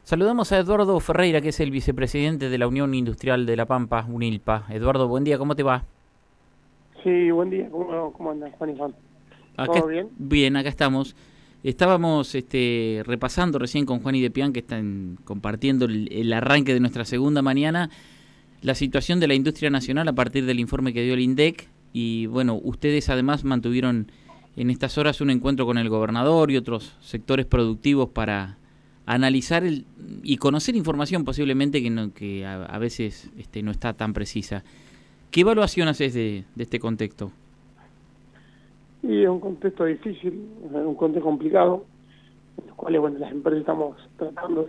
Saludamos a Eduardo Ferreira, que es el vicepresidente de la Unión Industrial de La Pampa, UNILPA. Eduardo, buen día, ¿cómo te va? Sí, buen día. ¿Cómo andan, Juan y Juan? Acá, ¿Todo bien? bien, acá estamos. Estábamos repasando recién con Juan y Depián, que están compartiendo el arranque de nuestra segunda mañana, la situación de la industria nacional a partir del informe que dio el INDEC. Y bueno, ustedes además mantuvieron en estas horas un encuentro con el gobernador y otros sectores productivos para analizar y conocer información posiblemente que a veces no está tan precisa. ¿Qué evaluación haces de este contexto? Y es un contexto difícil, un contexto complicado, en los cuales, bueno, las empresas estamos tratando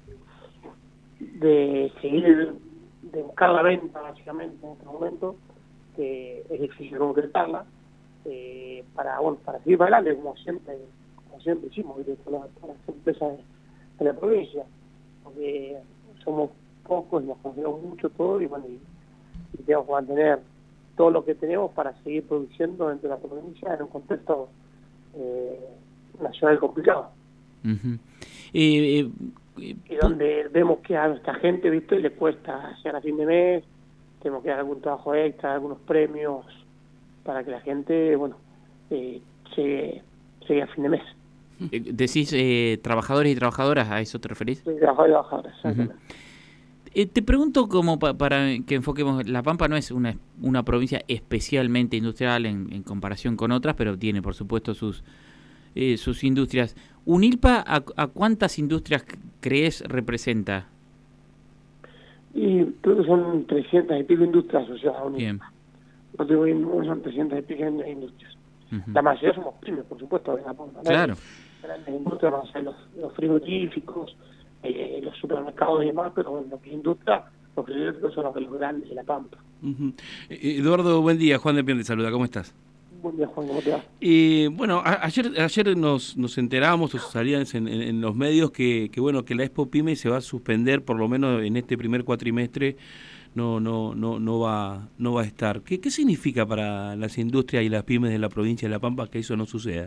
de seguir, de buscar la venta, básicamente, en este momento, que es difícil concretarla, para seguir para adelante, como siempre hicimos, ¿viste? Con las empresas de la provincia, porque somos pocos y nos conocemos mucho todo, y bueno, y tenemos que mantener todo lo que tenemos para seguir produciendo dentro de la provincia en un contexto nacional complicado. Uh-huh. Y donde vemos que a nuestra gente, ¿viste?, le cuesta llegar a fin de mes, tenemos que dar algún trabajo extra, algunos premios, para que la gente, bueno, llegue a fin de mes. Decís trabajadores y trabajadoras, ¿a eso te referís? Sí, trabajadores y trabajadoras, exactamente. Uh-huh. Te pregunto como para que enfoquemos, La Pampa no es una provincia especialmente industrial en comparación con otras, pero tiene por supuesto sus industrias. ¿UNILPA a cuántas industrias crees representa? Y creo que son 300 y pico industrias asociadas a UNILPA. Bien. No te voy, son 300 y pico industrias. Uh-huh. La mayoría somos pymes, por supuesto, de La Pampa. Claro. Grandes industrias van a ser los frigoríficos, los supermercados y demás, pero bueno, lo que es industria, los frigoríficos son los grandes de La Pampa. Uh-huh. Eduardo, buen día. Juan Depián te saluda. ¿Cómo estás? Buen día, Juan, ¿cómo te va? Bueno, ayer nos enteramos, o salían en los medios que bueno, que la Expo Pyme se va a suspender, por lo menos en este primer cuatrimestre, no va a estar. ¿Qué significa para las industrias y las pymes de la provincia de La Pampa que eso no suceda?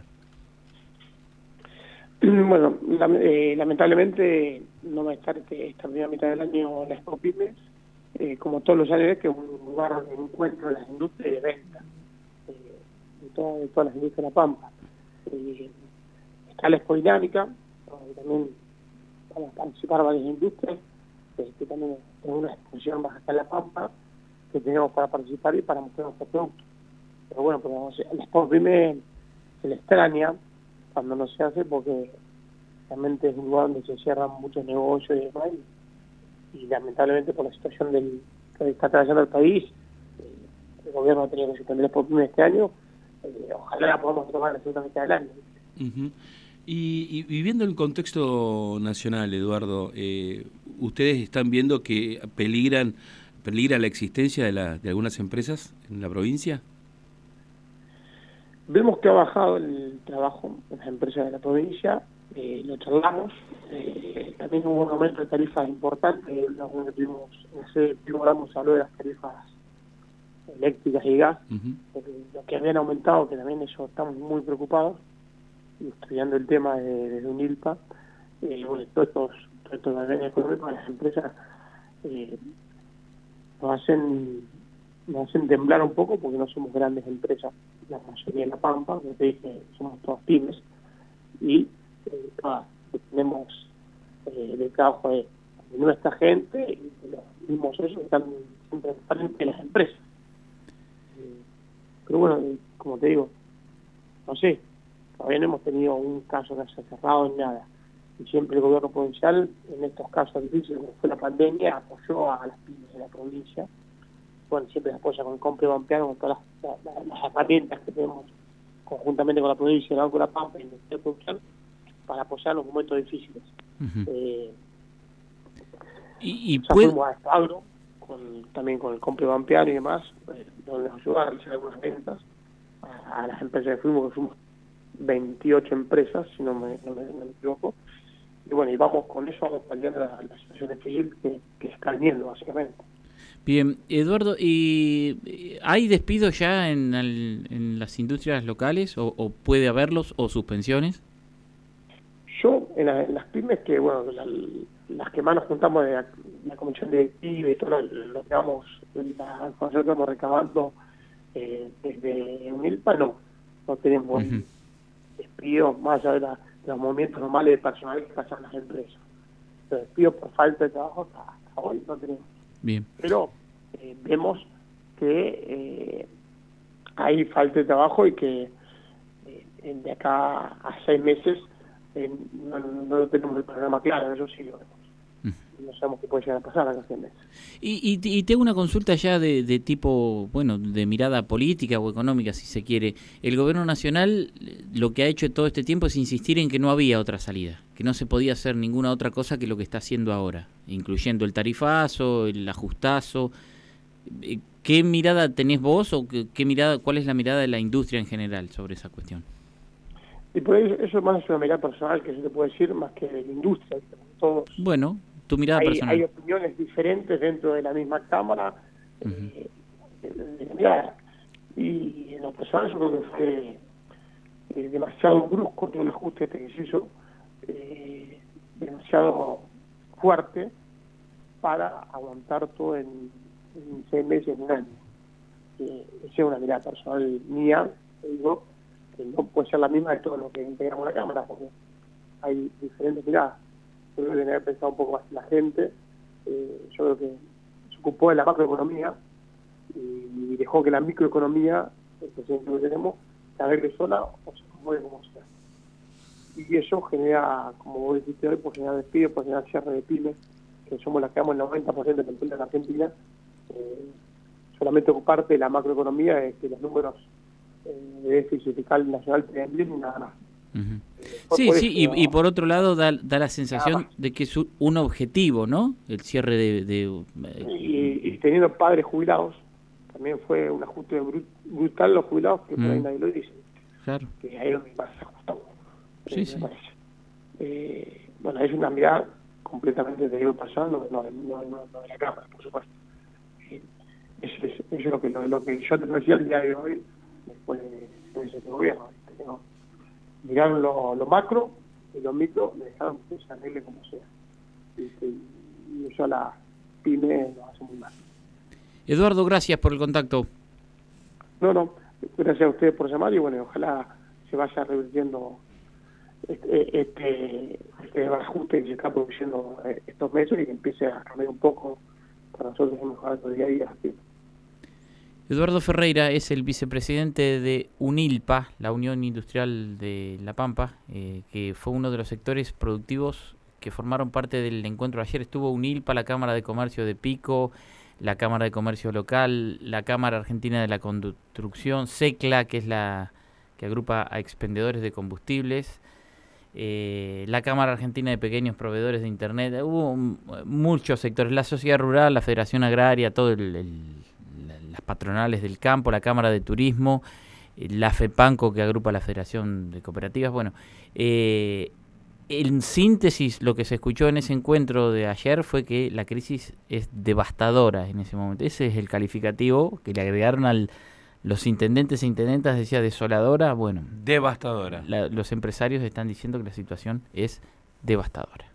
Bueno, lamentablemente no va a estar esta primera mitad del año la Expo Pymes, como todos los años, que es un lugar de encuentro de las industrias y de venta. De todas las industrias de La Pampa. Está la Expo Dinámica, donde también van a participar varias industrias, que también es una exposición más acá en La Pampa, que tenemos para participar y para mostrar nuestro producto. Pero bueno, la Expo Pyme se le extraña cuando no se hace, porque realmente es un lugar donde se cierran muchos negocios y demás, y lamentablemente por la situación que está atravesando el país, el gobierno ha tenido que suspender la Expo Pyme este año. Ojalá la podamos tomar en la segunda mitad del año. Uh-huh. Y viviendo el contexto nacional, Eduardo, ¿ustedes están viendo que peligra la existencia de algunas empresas en la provincia? Vemos que ha bajado el trabajo en las empresas de la provincia, lo charlamos, también hubo un aumento de tarifas importante, en ese programa se habló de las tarifas eléctricas y gas, uh-huh. Lo que habían aumentado, que también eso estamos muy preocupados, y estudiando el tema desde UNILPA, bueno, todos estos daños económicos de las empresas nos hacen temblar un poco, porque no somos grandes empresas, la mayoría de La Pampa, como te dije, somos todas pymes, y tenemos el trabajo de nuestra gente y de los mismos socios que están siempre frente a las empresas. Pero bueno, como te digo, no sé, todavía no hemos tenido un caso que se haya cerrado ni nada. Y siempre el gobierno provincial, en estos casos difíciles, como fue la pandemia, apoyó a las pymes de la provincia. Bueno, siempre se apoya con el Compre Pampeano, con todas las herramientas que tenemos conjuntamente con la provincia, el Banco de La Pampa y el Ministerio Provincial, para apoyar en los momentos difíciles. Uh-huh. Fuimos a Espagro, también con el Compre Pampeano y demás, donde nos ayudó a realizar algunas ventas a las empresas que fuimos 28 empresas, si no me equivoco. Y bueno, y vamos con eso, vamos paliando la situación difícil que está viniendo, básicamente. Bien, Eduardo, ¿y hay despidos ya en las industrias locales o puede haberlos o suspensiones? Yo en las pymes, que bueno, las que más nos juntamos de la comisión directiva y todo lo que vamos, la información que vamos recabando desde UNILPA, no tenemos despidos más allá de los movimientos normales de personal que pasan las empresas. Los despidos por falta de trabajo hasta hoy no tenemos. Bien. Pero vemos que hay falta de trabajo y que de acá a 6 meses no tenemos el programa claro, eso sí lo vemos. No sabemos qué puede llegar a pasar acá a 6 meses. Y tengo una consulta ya de tipo, bueno, de mirada política o económica, si se quiere. El gobierno nacional lo que ha hecho todo este tiempo es insistir en que no había otra salida, que no se podía hacer ninguna otra cosa que lo que está haciendo ahora, incluyendo el tarifazo, el ajustazo. ¿Qué mirada tenés vos o cuál es la mirada de la industria en general sobre esa cuestión? Y por eso más es una mirada personal que se te puede decir, más que de la industria. Todos, bueno, tu mirada personal. Hay opiniones diferentes dentro de la misma Cámara. Y en lo personal yo creo que fue demasiado brusco todo el ajuste que se hizo, demasiado fuerte para aguantar todo en 6 meses, en un año. Esa es una mirada personal mía, digo, que no puede ser la misma de todo lo que integramos la Cámara, porque hay diferentes miradas. Yo creo que tenía que pensar un poco más en la gente. Yo creo que se ocupó de la macroeconomía y dejó que la microeconomía, el presidente que tenemos, se arregle sola o se mueve como sea. Y eso genera, como vos dijiste hoy, pues generar despidos, pues generar cierre de pymes, que somos las que damos el 90% de la empresa en Argentina. Solamente ocuparte de la macroeconomía es que los números de déficit fiscal nacional te bien y nada más. Sí, y por otro lado da la sensación de que es un objetivo, ¿no? El cierre y teniendo padres jubilados, también fue un ajuste brutal los jubilados, que por ahí nadie lo dice. Claro. Que ahí es donde más se ajustó. Sí, sí. Bueno, es una mirada completamente de lo pasado, no de la Cámara, por supuesto. Eso es lo que yo te decía el día de hoy, después de ese gobierno. Miraron lo macro y lo micro, le dejaron que se arregle como sea. Y eso a la pyme lo hace muy mal. Eduardo, gracias por el contacto. No, gracias a ustedes por llamar y bueno, ojalá se vaya revirtiendo este ajuste que se está produciendo estos meses y que empiece a cambiar un poco para nosotros mejorar el día a día. Eduardo Ferreira es el vicepresidente de UNILPA, la Unión Industrial de La Pampa, que fue uno de los sectores productivos que formaron parte del encuentro de ayer. Estuvo UNILPA, la Cámara de Comercio de Pico, la Cámara de Comercio Local, la Cámara Argentina de la Construcción, SECLA, que es la que agrupa a expendedores de combustibles, la Cámara Argentina de Pequeños Proveedores de Internet. Hubo muchos sectores, la sociedad rural, la Federación Agraria, todo las patronales del campo, la Cámara de Turismo, la FEPANCO, que agrupa la Federación de Cooperativas. Bueno, en síntesis, lo que se escuchó en ese encuentro de ayer fue que la crisis es devastadora en ese momento. Ese es el calificativo que le agregaron a los intendentes e intendentas, decía desoladora. Bueno, devastadora. Los empresarios están diciendo que la situación es devastadora.